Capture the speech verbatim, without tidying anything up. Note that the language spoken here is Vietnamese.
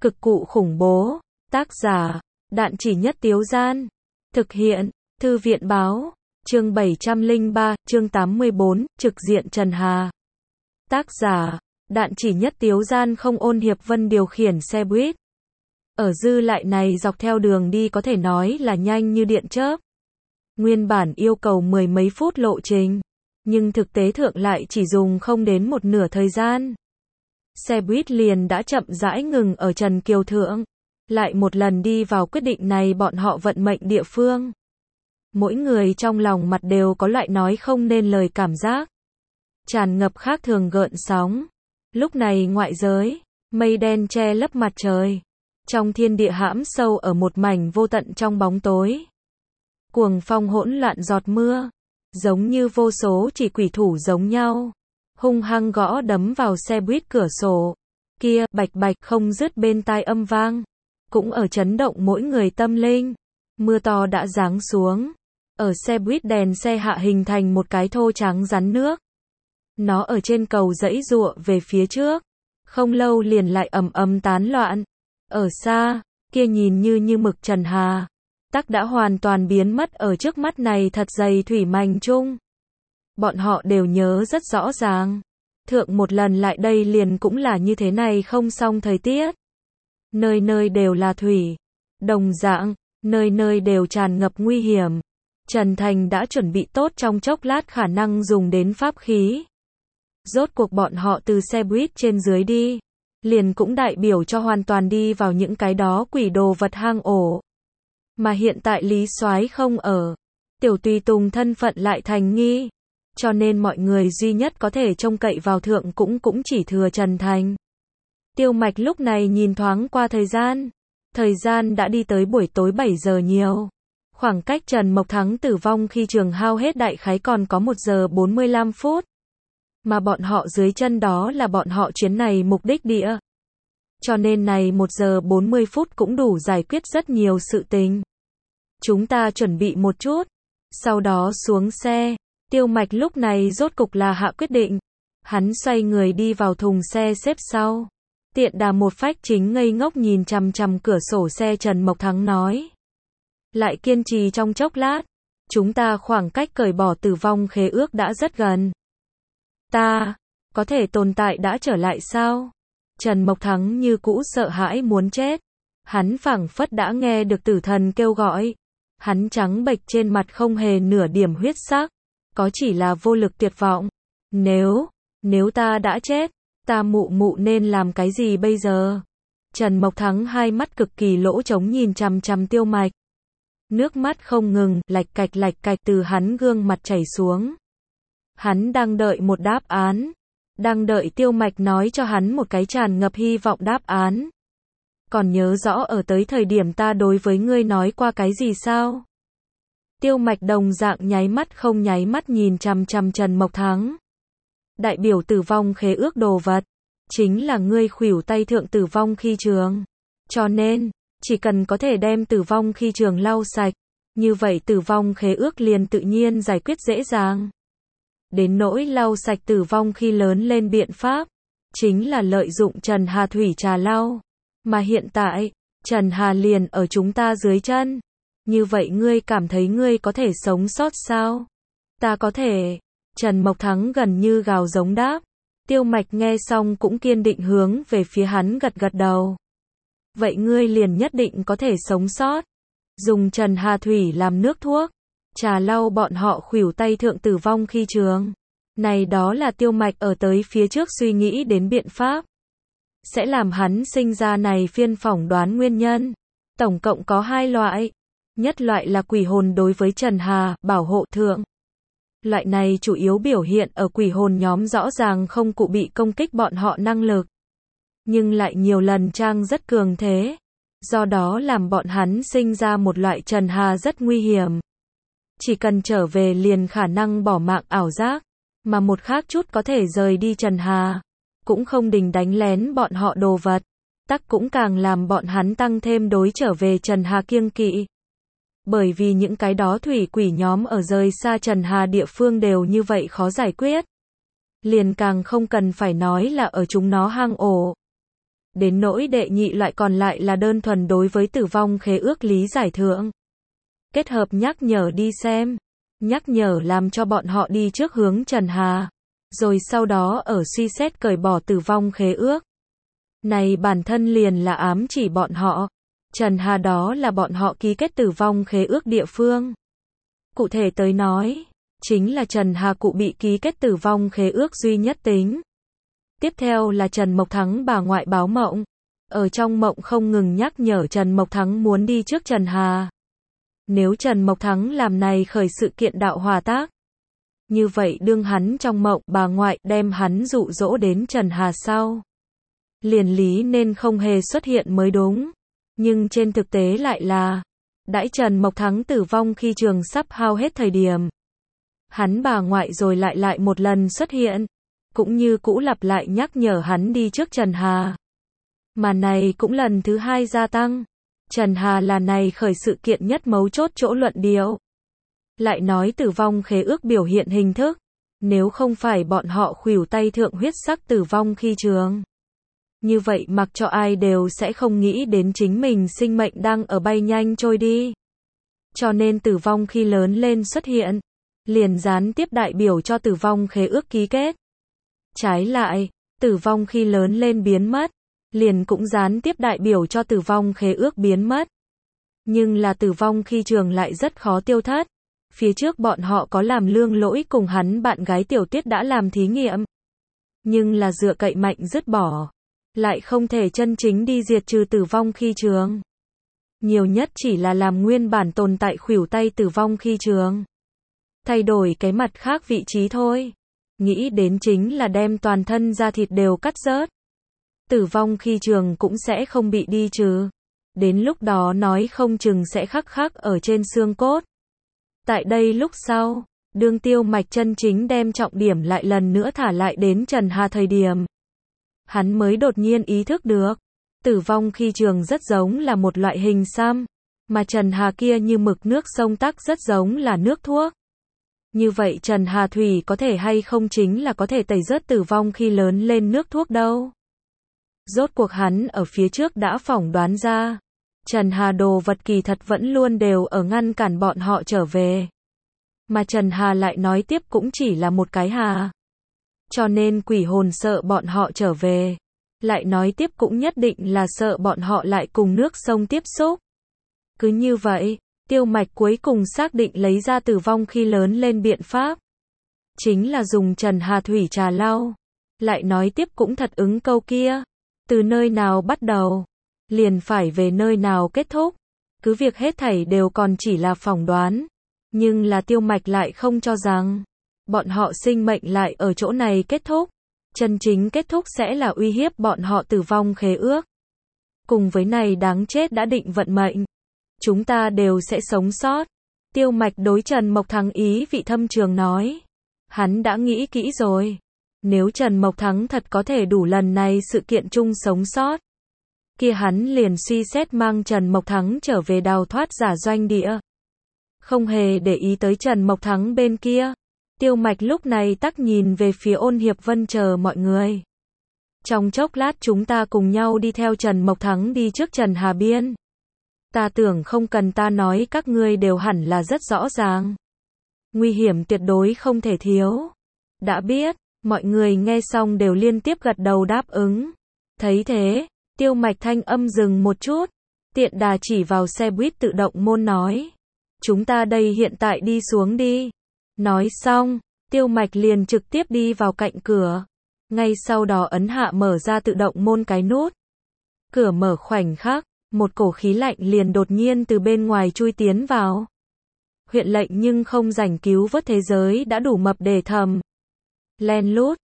Cực cụ khủng bố. Tác giả, Đạn Chỉ Nhất Tiếu Gian. Thực hiện, Thư viện Báo. Chương bảy trăm lẻ ba, chương tám mươi bốn, trực diện Trần Hà. Tác giả, Đạn Chỉ Nhất Tiếu Gian. Không. Ôn Hiệp Vân điều khiển xe buýt. Ở dư lại này dọc theo đường đi có thể nói là nhanh như điện chớp. Nguyên bản yêu cầu mười mấy phút lộ trình, nhưng thực tế thượng lại chỉ dùng không đến một nửa thời gian. Xe buýt liền đã chậm rãi ngừng ở Trần Kiều Thượng. Lại một lần đi vào quyết định này bọn họ vận mệnh địa phương. Mỗi người trong lòng mặt đều có loại nói không nên lời cảm giác. Tràn ngập khác thường gợn sóng. Lúc này ngoại giới, mây đen che lấp mặt trời. Trong thiên địa hãm sâu ở một mảnh vô tận trong bóng tối. Cuồng phong hỗn loạn giọt mưa. Giống như vô số chỉ quỷ thủ giống nhau. Hung hăng gõ đấm vào xe buýt cửa sổ. Kia, bạch bạch không dứt bên tai âm vang. Cũng ở chấn động mỗi người tâm linh. Mưa to đã giáng xuống. Ở xe buýt đèn xe hạ hình thành một cái thô trắng rắn nước. Nó ở trên cầu giãy giụa về phía trước. Không lâu liền lại ầm ầm tán loạn. Ở xa, kia nhìn như như mực Trần Hà. Tắc đã hoàn toàn biến mất ở trước mắt này thật dày thủy mành chung. Bọn họ đều nhớ rất rõ ràng. Thượng một lần lại đây liền cũng là như thế này không xong thời tiết. Nơi nơi đều là thủy. Đồng dạng, nơi nơi đều tràn ngập nguy hiểm. Trần Thành đã chuẩn bị tốt trong chốc lát khả năng dùng đến pháp khí. Rốt cuộc bọn họ từ xe buýt trên dưới đi. Liền cũng đại biểu cho hoàn toàn đi vào những cái đó quỷ đồ vật hang ổ. Mà hiện tại Lý Soái không ở. Tiểu tùy tùng thân phận lại thành nghi. Cho nên mọi người duy nhất có thể trông cậy vào thượng cũng cũng chỉ thừa Trần Thành. Tiêu Mạch lúc này nhìn thoáng qua thời gian. Thời gian đã đi tới buổi tối bảy giờ nhiều. Khoảng cách Trần Mộc Thắng tử vong khi trường hao hết đại khái còn có một giờ bốn mươi lăm phút. Mà bọn họ dưới chân đó là bọn họ chuyến này mục đích địa. Cho nên này một giờ bốn mươi phút cũng đủ giải quyết rất nhiều sự tình. Chúng ta chuẩn bị một chút. Sau đó xuống xe. Tiêu Mạch lúc này rốt cục là hạ quyết định. Hắn xoay người đi vào thùng xe xếp sau. Tiện đà một phách chính ngây ngốc nhìn chằm chằm cửa sổ xe Trần Mộc Thắng nói. Lại kiên trì trong chốc lát. Chúng ta khoảng cách cởi bỏ tử vong khế ước đã rất gần. Ta, có thể tồn tại đã trở lại sao? Trần Mộc Thắng như cũ sợ hãi muốn chết. Hắn phảng phất đã nghe được tử thần kêu gọi. Hắn trắng bệch trên mặt không hề nửa điểm huyết sắc. Có chỉ là vô lực tuyệt vọng. Nếu, nếu ta đã chết, ta mụ mụ nên làm cái gì bây giờ? Trần Mộc Thắng hai mắt cực kỳ lỗ trống nhìn chằm chằm Tiêu Mạch. Nước mắt không ngừng, lạch cạch lạch cạch từ hắn gương mặt chảy xuống. Hắn đang đợi một đáp án. Đang đợi Tiêu Mạch nói cho hắn một cái tràn ngập hy vọng đáp án. Còn nhớ rõ ở tới thời điểm ta đối với ngươi nói qua cái gì sao? Tiêu Mạch đồng dạng nháy mắt không nháy mắt nhìn chằm chằm Trần Mộc Thắng. Đại biểu tử vong khế ước đồ vật. Chính là ngươi khuỷu tay thượng tử vong khi trường. Cho nên, chỉ cần có thể đem tử vong khi trường lau sạch. Như vậy tử vong khế ước liền tự nhiên giải quyết dễ dàng. Đến nỗi lau sạch tử vong khi lớn lên biện pháp. Chính là lợi dụng Trần Hà thủy trà lau. Mà hiện tại, Trần Hà liền ở chúng ta dưới chân. Như vậy ngươi cảm thấy ngươi có thể sống sót sao? Ta có thể. Trần Mộc Thắng gần như gào giống đáp. Tiêu Mạch nghe xong cũng kiên định hướng về phía hắn gật gật đầu. Vậy ngươi liền nhất định có thể sống sót. Dùng Trần Hà thủy làm nước thuốc. Trà lau bọn họ khuỷu tay thượng tử vong khi trường. Này đó là Tiêu Mạch ở tới phía trước suy nghĩ đến biện pháp. Sẽ làm hắn sinh ra này phiên phỏng đoán nguyên nhân. Tổng cộng có hai loại. Nhất loại là quỷ hồn đối với Trần Hà, bảo hộ thượng. Loại này chủ yếu biểu hiện ở quỷ hồn nhóm rõ ràng không cụ bị công kích bọn họ năng lực. Nhưng lại nhiều lần trang rất cường thế. Do đó làm bọn hắn sinh ra một loại Trần Hà rất nguy hiểm. Chỉ cần trở về liền khả năng bỏ mạng ảo giác. Mà một khác chút có thể rời đi Trần Hà. Cũng không đình đánh lén bọn họ đồ vật. Tắc cũng càng làm bọn hắn tăng thêm đối trở về Trần Hà kiêng kỵ. Bởi vì những cái đó thủy quỷ nhóm ở rời xa Trần Hà địa phương đều như vậy khó giải quyết. Liền càng không cần phải nói là ở chúng nó hang ổ. Đến nỗi đệ nhị loại còn lại là đơn thuần đối với tử vong khế ước lý giải thượng. Kết hợp nhắc nhở đi xem. Nhắc nhở làm cho bọn họ đi trước hướng Trần Hà. Rồi sau đó ở suy xét cởi bỏ tử vong khế ước. Này bản thân liền là ám chỉ bọn họ. Trần Hà đó là bọn họ ký kết tử vong khế ước địa phương. Cụ thể tới nói, chính là Trần Hà cụ bị ký kết tử vong khế ước duy nhất tính. Tiếp theo là Trần Mộc Thắng bà ngoại báo mộng. Ở trong mộng không ngừng nhắc nhở Trần Mộc Thắng muốn đi trước Trần Hà. Nếu Trần Mộc Thắng làm này khởi sự kiện đạo hòa tác. Như vậy đương hắn trong mộng bà ngoại đem hắn dụ dỗ đến Trần Hà sau. Liền lý nên không hề xuất hiện mới đúng. Nhưng trên thực tế lại là, đãi Trần Mộc Thắng tử vong khi trường sắp hao hết thời điểm. Hắn bà ngoại rồi lại lại một lần xuất hiện. Cũng như cũ lặp lại nhắc nhở hắn đi trước Trần Hà. Mà này cũng lần thứ hai gia tăng. Trần Hà là này khởi sự kiện nhất mấu chốt chỗ luận điệu. Lại nói tử vong khế ước biểu hiện hình thức. Nếu không phải bọn họ khuỷu tay thượng huyết sắc tử vong khi trường. Như vậy mặc cho ai đều sẽ không nghĩ đến chính mình sinh mệnh đang ở bay nhanh trôi đi. Cho nên tử vong khi lớn lên xuất hiện. Liền gián tiếp đại biểu cho tử vong khế ước ký kết. Trái lại, tử vong khi lớn lên biến mất, liền cũng gián tiếp đại biểu cho tử vong khế ước biến mất. Nhưng là tử vong khi trường lại rất khó tiêu thất. Phía trước bọn họ có làm lương lỗi cùng hắn bạn gái Tiểu Tuyết đã làm thí nghiệm. Nhưng là dựa cậy mạnh dứt bỏ. Lại không thể chân chính đi diệt trừ tử vong khi trường. Nhiều nhất chỉ là làm nguyên bản tồn tại khuỷu tay tử vong khi trường. Thay đổi cái mặt khác vị trí thôi. Nghĩ đến chính là đem toàn thân da thịt đều cắt rớt. Tử vong khi trường cũng sẽ không bị đi trừ. Đến lúc đó nói không chừng sẽ khắc khắc ở trên xương cốt. Tại đây lúc sau, đương Tiêu Mạch chân chính đem trọng điểm lại lần nữa thả lại đến Trần Hà thời điểm. Hắn mới đột nhiên ý thức được. Tử vong khi trường rất giống là một loại hình xăm. Mà Trần Hà kia như mực nước sông tắc rất giống là nước thuốc. Như vậy Trần Hà Thủy có thể hay không chính là có thể tẩy rớt tử vong khi lớn lên nước thuốc đâu. Rốt cuộc hắn ở phía trước đã phỏng đoán ra. Trần Hà đồ vật kỳ thật vẫn luôn đều ở ngăn cản bọn họ trở về. Mà Trần Hà lại nói tiếp cũng chỉ là một cái hà. Cho nên quỷ hồn sợ bọn họ trở về. Lại nói tiếp cũng nhất định là sợ bọn họ lại cùng nước sông tiếp xúc. Cứ như vậy. Tiêu Mạch cuối cùng xác định lấy ra tử vong khi lớn lên biện pháp. Chính là dùng Trần Hà Thủy trà lau. Lại nói tiếp cũng thật ứng câu kia. Từ nơi nào bắt đầu, liền phải về nơi nào kết thúc. Cứ việc hết thảy đều còn chỉ là phỏng đoán. Nhưng là Tiêu Mạch lại không cho rằng. Bọn họ sinh mệnh lại ở chỗ này kết thúc. Chân chính kết thúc sẽ là uy hiếp bọn họ tử vong khế ước. Cùng với này đáng chết đã định vận mệnh. Chúng ta đều sẽ sống sót. Tiêu Mạch đối Trần Mộc Thắng ý vị thâm trường nói. Hắn đã nghĩ kỹ rồi. Nếu Trần Mộc Thắng thật có thể đủ lần này sự kiện chung sống sót. Kia hắn liền suy xét mang Trần Mộc Thắng trở về đào thoát giả doanh địa. Không hề để ý tới Trần Mộc Thắng bên kia. Tiêu Mạch lúc này tắc nhìn về phía Ôn Hiệp Vân chờ mọi người. Trong chốc lát chúng ta cùng nhau đi theo Trần Mộc Thắng đi trước Trần Hà Biên. Ta tưởng không cần ta nói các ngươi đều hẳn là rất rõ ràng. Nguy hiểm tuyệt đối không thể thiếu. Đã biết, mọi người nghe xong đều liên tiếp gật đầu đáp ứng. Thấy thế, Tiêu Mạch thanh âm dừng một chút. Tiện đà chỉ vào xe buýt tự động môn nói. Chúng ta đây hiện tại đi xuống đi. Nói xong, Tiêu Mạch liền trực tiếp đi vào cạnh cửa. Ngay sau đó ấn hạ mở ra tự động môn cái nút. Cửa mở khoảnh khắc. Một cổ khí lạnh liền đột nhiên từ bên ngoài chui tiến vào. Huyện lệnh nhưng không rảnh cứu vớt thế giới đã đủ mập để thầm. Len lút,